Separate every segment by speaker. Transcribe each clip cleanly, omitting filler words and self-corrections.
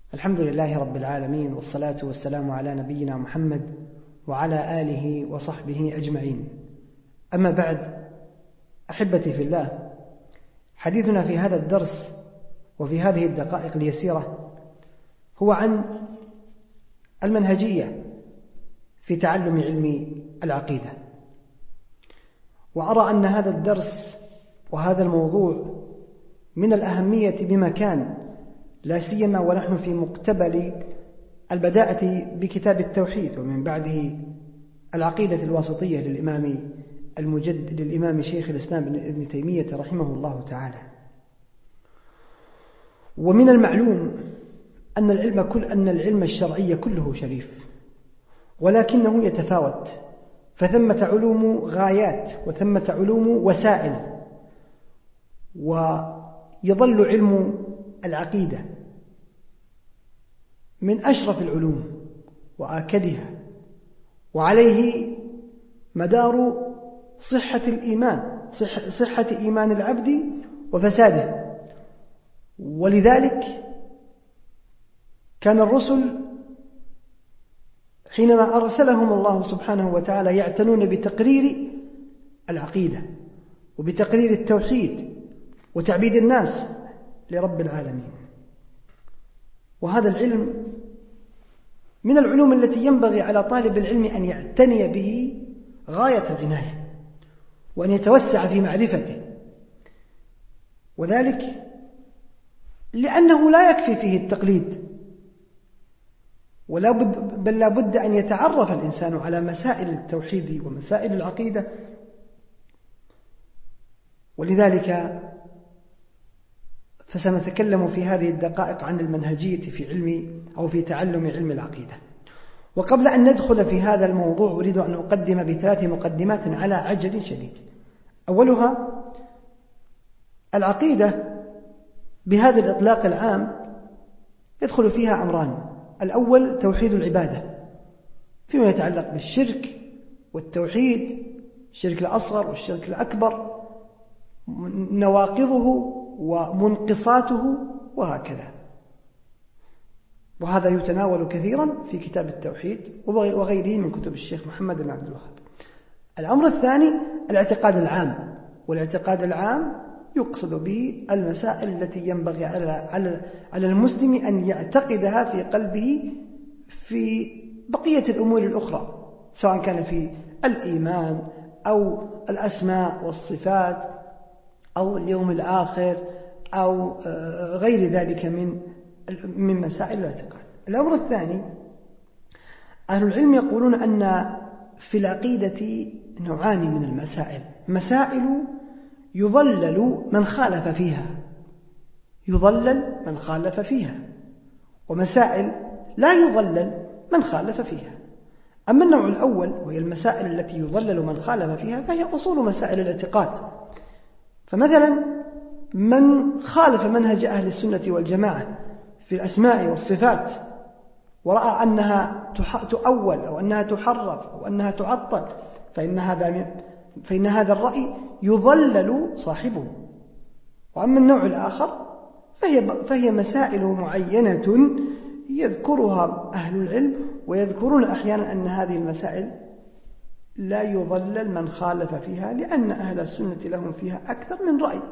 Speaker 1: الحمد لله رب العالمين، والصلاة والسلام على نبينا محمد وعلى آله وصحبه أجمعين. أما بعد، أحبتي في الله، حديثنا في هذا الدرس وفي هذه الدقائق اليسيرة هو عن المنهجية في تعلم علم العقيدة. وأرى أن هذا الدرس وهذا الموضوع من الأهمية بمكان، لا سيما ونحن في مقتبل البداءة بكتاب التوحيد ومن بعده العقيدة الواسطية للإمام شيخ الإسلام ابن تيمية رحمه الله تعالى. ومن المعلوم أن العلم الشرعي كله شريف، ولكنه يتفاوت، فثمة علوم غايات وثمة علوم وسائل، ويظل علم العقيدة من أشرف العلوم وآكدها، وعليه مدار صحة إيمان العبد وفساده. ولذلك كان الرسل حينما أرسلهم الله سبحانه وتعالى يعتنون بتقرير العقيدة وبتقرير التوحيد وتعبيد الناس لرب العالمين. وهذا العلم من العلوم التي ينبغي على طالب العلم أن يعتني به غاية العناية وأن يتوسع في معرفته، وذلك لأنه لا يكفي فيه التقليد، بل لا بد أن يتعرف الإنسان على مسائل التوحيد ومسائل العقيدة. ولذلك فسنتكلم في هذه الدقائق عن المنهجية في تعلم علم العقيدة. وقبل أن ندخل في هذا الموضوع أريد أن أقدم ب3 مقدمات على عجل شديد. أولها، العقيدة بهذا الإطلاق العام يدخل فيها أمران: الأول توحيد العبادة فيما يتعلق بالشرك والتوحيد، الشرك الأصغر والشرك الأكبر، نواقضه ومنقصاته وهكذا، وهذا يتناول كثيرا في كتاب التوحيد وغيره من كتب الشيخ محمد بن عبد الوهاب. الأمر الثاني الاعتقاد العام، والاعتقاد العام يقصد به المسائل التي ينبغي على المسلم أن يعتقدها في قلبه في بقية الأمور الأخرى، سواء كان في الإيمان أو الأسماء والصفات أو اليوم الآخر أو غير ذلك من مسائل الاعتقاد. الأمر الثاني، أهل العلم يقولون أن في العقيدة نوعان من المسائل: مسائل يضلل من خالف فيها، ومسائل لا يضلل من خالف فيها. أما النوع الأول وهي المسائل التي يضلل من خالف فيها فهي أصول مسائل الاعتقاد. فمثلا من خالف منهج أهل السنة والجماعة في الأسماء والصفات ورأى أنها تؤول أو أنها تحرف أو أنها تعطل، فإن هذا الرأي يضلل صاحبه. وأما النوع الآخر فهي مسائل معينة يذكرها أهل العلم، ويذكرون أحيانا أن هذه المسائل لا يضلل من خالف فيها، لأن أهل السنة لهم فيها أكثر من رأي.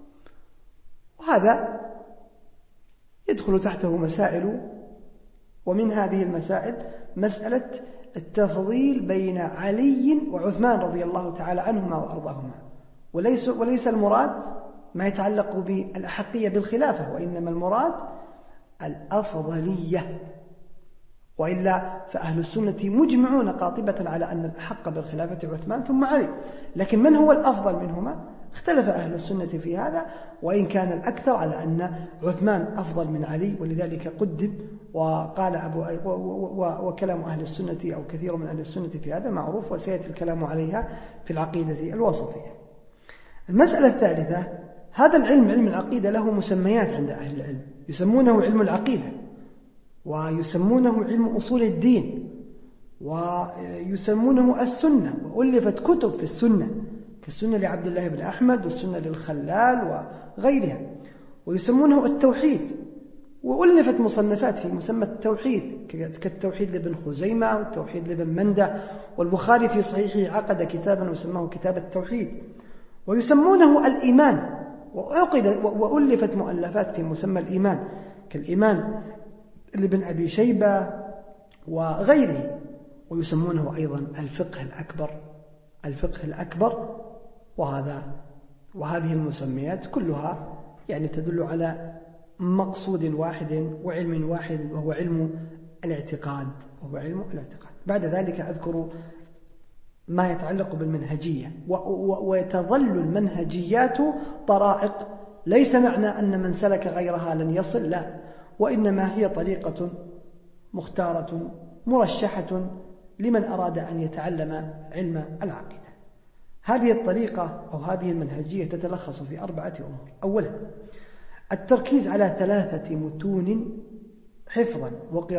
Speaker 1: وهذا يدخل تحته مسائل، ومن هذه المسائل مسألة التفضيل بين علي وعثمان رضي الله تعالى عنهما وأرضاهما. وليس المراد ما يتعلق بالأحقية بالخلافة، وإنما المراد الأفضلية. وإلا فأهل السنة مجمعون قاطبة على أن الأحق بالخلافة عثمان ثم علي، لكن من هو الأفضل منهما اختلف أهل السنة في هذا، وإن كان الأكثر على أن عثمان أفضل من علي، ولذلك قدم. وقال وكلام أهل السنة أو كثير من أهل السنة في هذا معروف، وسيأتي الكلام عليها في العقيدة الوسطية. المسألة الثالثة، هذا العلم، علم العقيدة، له مسميات عند أهل العلم، يسمونه علم العقيدة، ويسمونه علم أصول الدين، ويسمونه السنة، وألفت كتب في السنة كالسنة لعبد الله بن أحمد والسنة للخلال وغيرها. ويسمونه التوحيد، وألفت مصنفات في مسمى التوحيد كالتوحيد لابن خزيمة والتوحيد لابن مندة، والبخاري في صحيحه عقد كتابا وسماه كتاب التوحيد، ويسمونه الإيمان. وألفت مؤلفات في مسمى الإيمان كالإيمان لابن أبي شيبة وغيره، ويسمونه أيضا الفقه الأكبر. وهذه المسميات كلها يعني تدل على مقصود واحد وعلم واحد، وهو علم الاعتقاد. بعد ذلك أذكر ما يتعلق بالمنهجية. وتظل المنهجيات طرائق، ليس معنى أن من سلك غيرها لن يصل، لا، وإنما هي طريقة مختارة مرشحة لمن أراد أن يتعلم علم العقيدة. هذه الطريقة أو هذه المنهجية تتلخص في 4 أمور. أولا، التركيز على 3 متون حفظا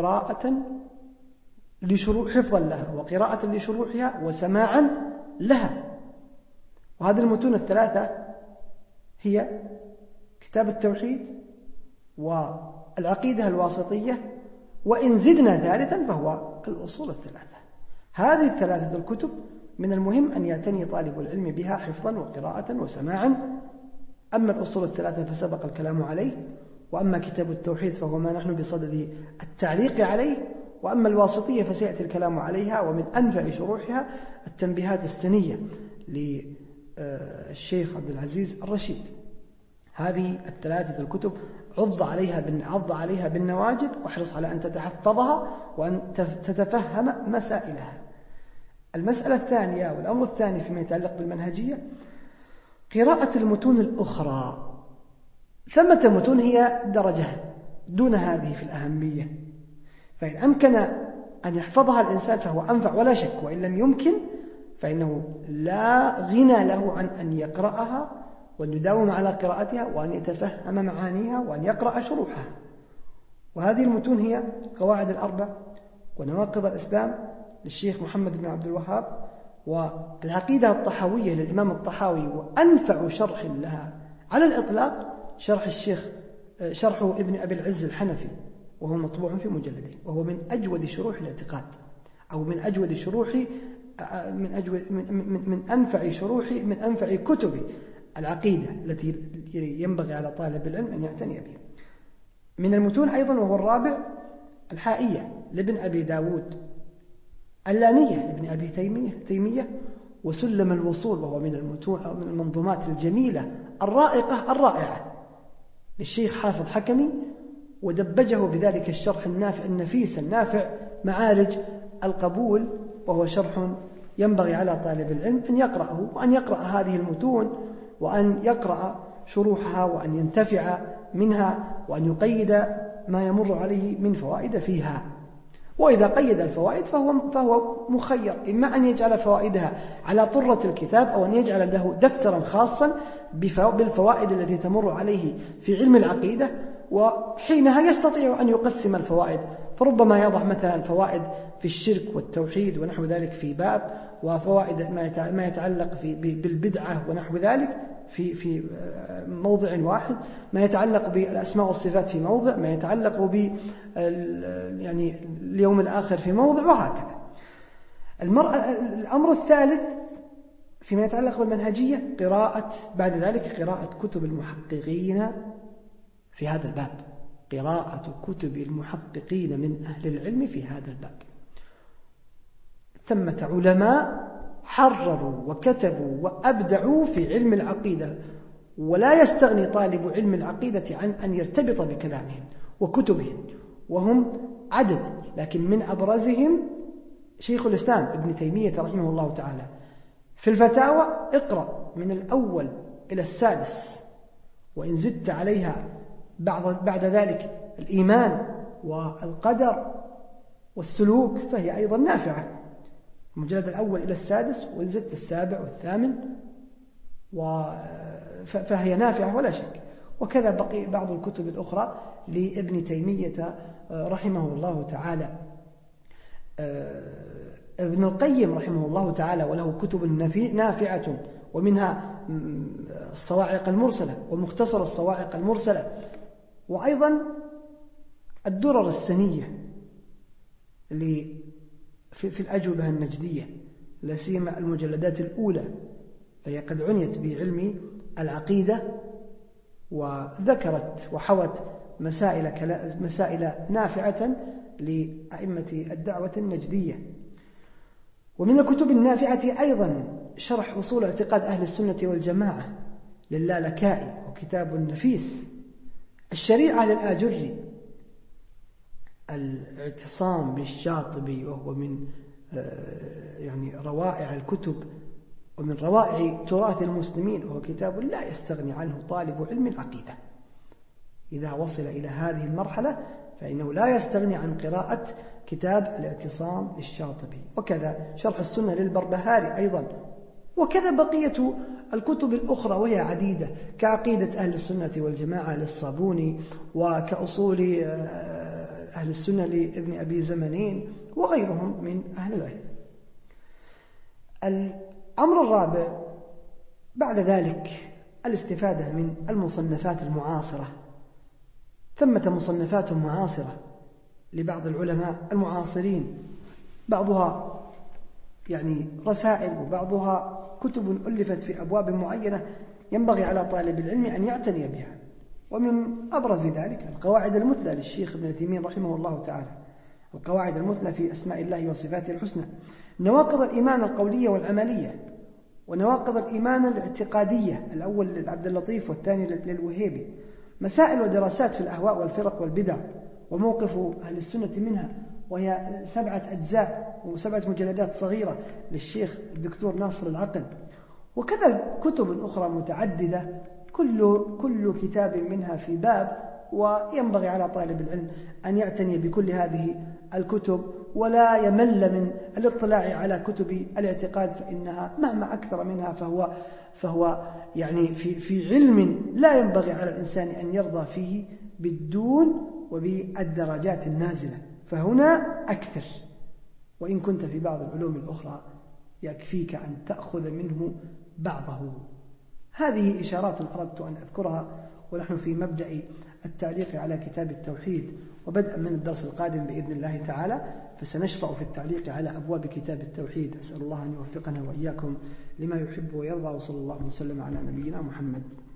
Speaker 1: لها وقراءة لشروحها وسماعا لها. وهذه المتون ال3 هي كتاب التوحيد والعقيدة الواسطية، وإن زدنا ثالثا فهو الأصول ال3. هذه ال3 الكتب من المهم أن يعتني طالب العلم بها حفظا وقراءة وسماعا. أما الأصول ال3 فسبق الكلام عليه، وأما كتاب التوحيد فهو ما نحن بصدد التعليق عليه، وأما الواسطية فسيأتي الكلام عليها. ومن أنفع شروحها التنبيهات السنية للشيخ عبد العزيز الرشيد. هذه ال3 الكتب عض عليها بالنواجذ، واحرص على أن تتحفظها وأن تتفهم مسائلها. المسألة الثانية والأمر الثاني فيما يتعلق بالمنهجية قراءة المتون الأخرى. ثمة متون هي درجة دون هذه في الأهمية، فإن أمكن أن يحفظها الإنسان فهو أنفع ولا شك، وإن لم يمكن فإنه لا غنى له عن أن يقرأها وأن يداوم على قراءتها وأن يتفهم معانيها وأن يقرأ شروحها. وهذه المتون هي قواعد ال4 ونواقض الإسلام للشيخ محمد بن عبد الوهاب، والعقيدة الطحاوية للإمام الطحاوي، وأنفع شرح لها على الإطلاق شرح ابن أبي العز الحنفي، وهو مطبوع في مجلدين، وهو من أجود شروح الاعتقاد، أو من أجود شروح من أنفع كتب العقيدة التي ينبغي على طالب العلم أن يعتني بها. من المتون أيضا وهو الرابع الحائية لابن أبي داود، اللامية لابن أبي تيمية، وسلم الوصول، وهو من المتون أو من المنظومات الجميلة الرائقة الرائعة للشيخ حافظ حكمي، ودبجه بذلك الشرح النفيس النافع معارج القبول، وهو شرح ينبغي على طالب العلم أن يقرأه، وأن يقرأ هذه المتون، وأن يقرأ شروحها، وأن ينتفع منها، وأن يقيد ما يمر عليه من فوائد فيها. وإذا قيد الفوائد فهو مخير، إما أن يجعل فوائدها على طرة الكتاب، أو أن يجعل له دفترا خاصا بالفوائد التي تمر عليه في علم العقيدة، وحينها يستطيع أن يقسم الفوائد، فربما يضع مثلا فوائد في الشرك والتوحيد ونحو ذلك في باب، وفوائد ما يتعلق بالبدعة ونحو ذلك في موضع واحد، ما يتعلق بالأسماء والصفات في موضع، ما يتعلق يعني اليوم الآخر في موضع، وهكذا. الأمر الثالث فيما يتعلق بالمنهجية بعد ذلك قراءة كتب المحققين في هذا الباب، قراءة كتب المحققين من أهل العلم في هذا الباب. ثمة علماء حرروا وكتبوا وأبدعوا في علم العقيدة، ولا يستغني طالب علم العقيدة عن أن يرتبط بكلامهم وكتبهم، وهم عدد، لكن من أبرزهم شيخ الإسلام ابن تيمية رحمه الله تعالى. في الفتاوى اقرأ من الأول إلى السادس، وإن زدت عليها بعد ذلك الإيمان والقدر والسلوك فهي أيضا نافعة، المجلد الأول إلى السادس، وإن زدت السابع والثامن فهي نافعة ولا شك. وكذا بقي بعض الكتب الأخرى لابن تيمية رحمه الله تعالى. ابن القيم رحمه الله تعالى وله كتب نافعة، ومنها الصواعق المرسلة ومختصر الصواعق المرسلة. وأيضا الدرر السنية اللي في الأجوبة النجدية، لا سيما المجلدات الأولى، فهي قد عنيت بعلم العقيدة وذكرت وحوت مسائل نافعة لأئمة الدعوة النجدية. ومن الكتب النافعة أيضا شرح أصول اعتقاد أهل السنة والجماعة للالكائي، وكتاب نفيس. الشريعة للآجري، الاعتصام بالشاطبي، وهو من يعني روائع الكتب ومن روائع تراث المسلمين، وهو كتاب لا يستغني عنه طالب علم العقيدة. إذا وصل إلى هذه المرحلة فإنه لا يستغني عن قراءة كتاب الاعتصام للشاطبي، وكذا شرح السنة للبربهاري أيضا، وكذا بقية الكتب الأخرى وهي عديدة، كعقيدة أهل السنة والجماعة للصابوني، وكأصول أهل السنة لابن أبي زمنين وغيرهم من أهل العلم. الأمر الرابع بعد ذلك الاستفادة من المصنفات المعاصرة. ثمة مصنفات معاصرة لبعض العلماء المعاصرين، بعضها يعني رسائل وبعضها كتب ألفت في أبواب معينة ينبغي على طالب العلم أن يعتني بها. ومن أبرز ذلك القواعد المثلى للشيخ ابن عثيمين رحمه الله تعالى، القواعد المثلى في أسماء الله وصفاته الحسنى، نواقض الإيمان القولية والعملية، ونواقض الإيمان الاعتقادية، الأول للعبد اللطيف والثاني للوهيبي، مسائل ودراسات في الأهواء والفرق والبدع وموقف أهل السنة منها، وهي 7 أجزاء و7 مجلدات صغيرة للشيخ الدكتور ناصر العقل، وكذا كتب أخرى متعددة، كل كتاب منها في باب. وينبغي على طالب العلم أن يعتني بكل هذه الكتب ولا يمل من الاطلاع على كتب الاعتقاد، فإنها مهما أكثر منها فهو يعني في علم لا ينبغي على الإنسان أن يرضى فيه بالدون وبالدرجات النازلة، فهنا أكثر. وإن كنت في بعض العلوم الأخرى يكفيك أن تأخذ منه بعضه. هذه إشارات أردت أن أذكرها ونحن في مبدأ التعليق على كتاب التوحيد، وبدءا من الدرس القادم بإذن الله تعالى فسنشرع في التعليق على أبواب كتاب التوحيد. أسأل الله أن يوفقنا وإياكم لما يحب ويرضى، وصلى الله وسلم على نبينا محمد.